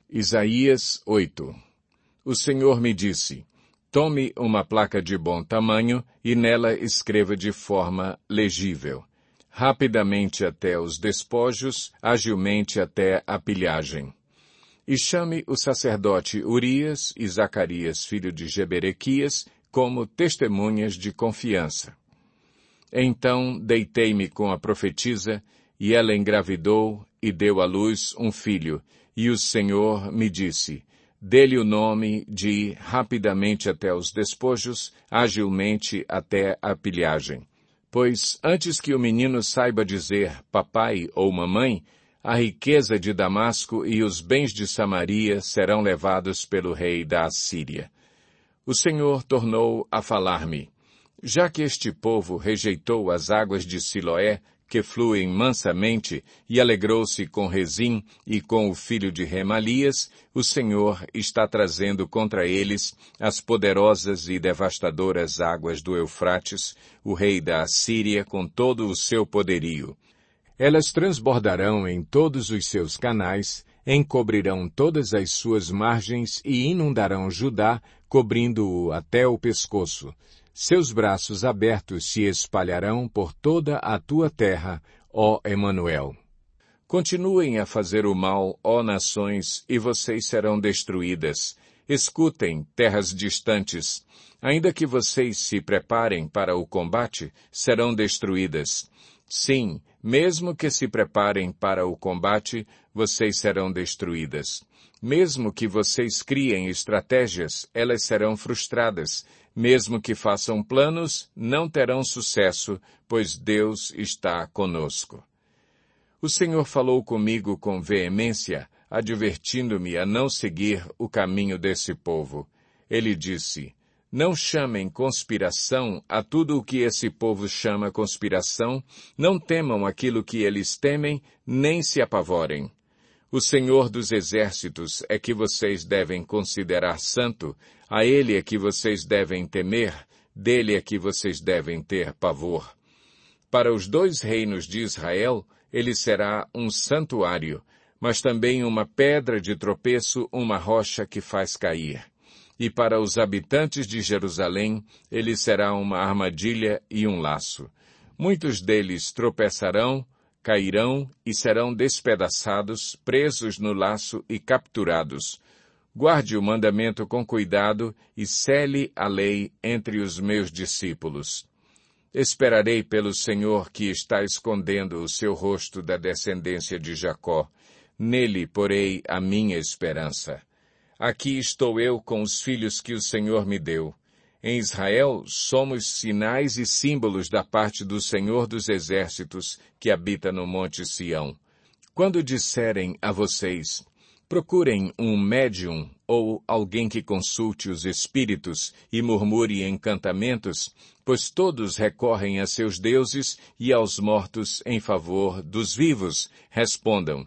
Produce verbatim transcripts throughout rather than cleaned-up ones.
Isaías oito. O Senhor me disse, tome uma placa de bom tamanho e nela escreva de forma legível. Rapidamente até os despojos, agilmente até a pilhagem. E chame o sacerdote Urias e Zacarias, filho de Jeberequias, como testemunhas de confiança. Então deitei-me com a profetisa, e ela engravidou e deu à luz um filho, e o Senhor me disse, dê-lhe o nome de rapidamente até os despojos, agilmente até a pilhagem. Pois antes que o menino saiba dizer papai ou mamãe, a riqueza de Damasco e os bens de Samaria serão levados pelo rei da Assíria. O Senhor tornou a falar-me, já que este povo rejeitou as águas de Siloé, que fluem mansamente, e alegrou-se com Rezim e com o filho de Remalias, o Senhor está trazendo contra eles as poderosas e devastadoras águas do Eufrates, o rei da Assíria, com todo o seu poderio. Elas transbordarão em todos os seus canais, encobrirão todas as suas margens e inundarão Judá, cobrindo-o até o pescoço. Seus braços abertos se espalharão por toda a tua terra, ó Emanuel. Continuem a fazer o mal, ó nações, e vocês serão destruídas. Escutem, terras distantes. Ainda que vocês se preparem para o combate, serão destruídas. Sim, mesmo que se preparem para o combate, vocês serão destruídas. Mesmo que vocês criem estratégias, elas serão frustradas. Mesmo que façam planos, não terão sucesso, pois Deus está conosco. O Senhor falou comigo com veemência, advertindo-me a não seguir o caminho desse povo. Ele disse, não chamem conspiração a tudo o que esse povo chama conspiração, não temam aquilo que eles temem, nem se apavorem. O Senhor dos Exércitos é que vocês devem considerar santo, a Ele é que vocês devem temer, dele é que vocês devem ter pavor. Para os dois reinos de Israel, ele será um santuário, mas também uma pedra de tropeço, uma rocha que faz cair. E para os habitantes de Jerusalém, ele será uma armadilha e um laço. Muitos deles tropeçarão, cairão e serão despedaçados, presos no laço e capturados. Guarde o mandamento com cuidado e cele a lei entre os meus discípulos. Esperarei pelo Senhor que está escondendo o seu rosto da descendência de Jacó. Nele porei a minha esperança. Aqui estou eu com os filhos que o Senhor me deu. Em Israel somos sinais e símbolos da parte do Senhor dos Exércitos que habita no Monte Sião. Quando disserem a vocês, procurem um médium ou alguém que consulte os espíritos e murmure encantamentos, pois todos recorrem a seus deuses e aos mortos em favor dos vivos, respondam,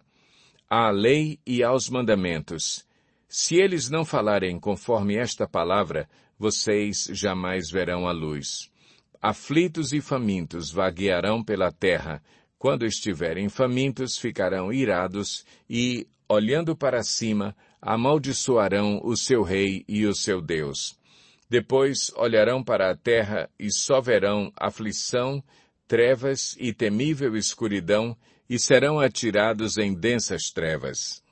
à lei e aos mandamentos. Se eles não falarem conforme esta palavra, vocês jamais verão a luz. Aflitos e famintos vaguearão pela terra. Quando estiverem famintos, ficarão irados e, olhando para cima, amaldiçoarão o seu rei e o seu Deus. Depois olharão para a terra e só verão aflição, trevas e temível escuridão, e serão atirados em densas trevas.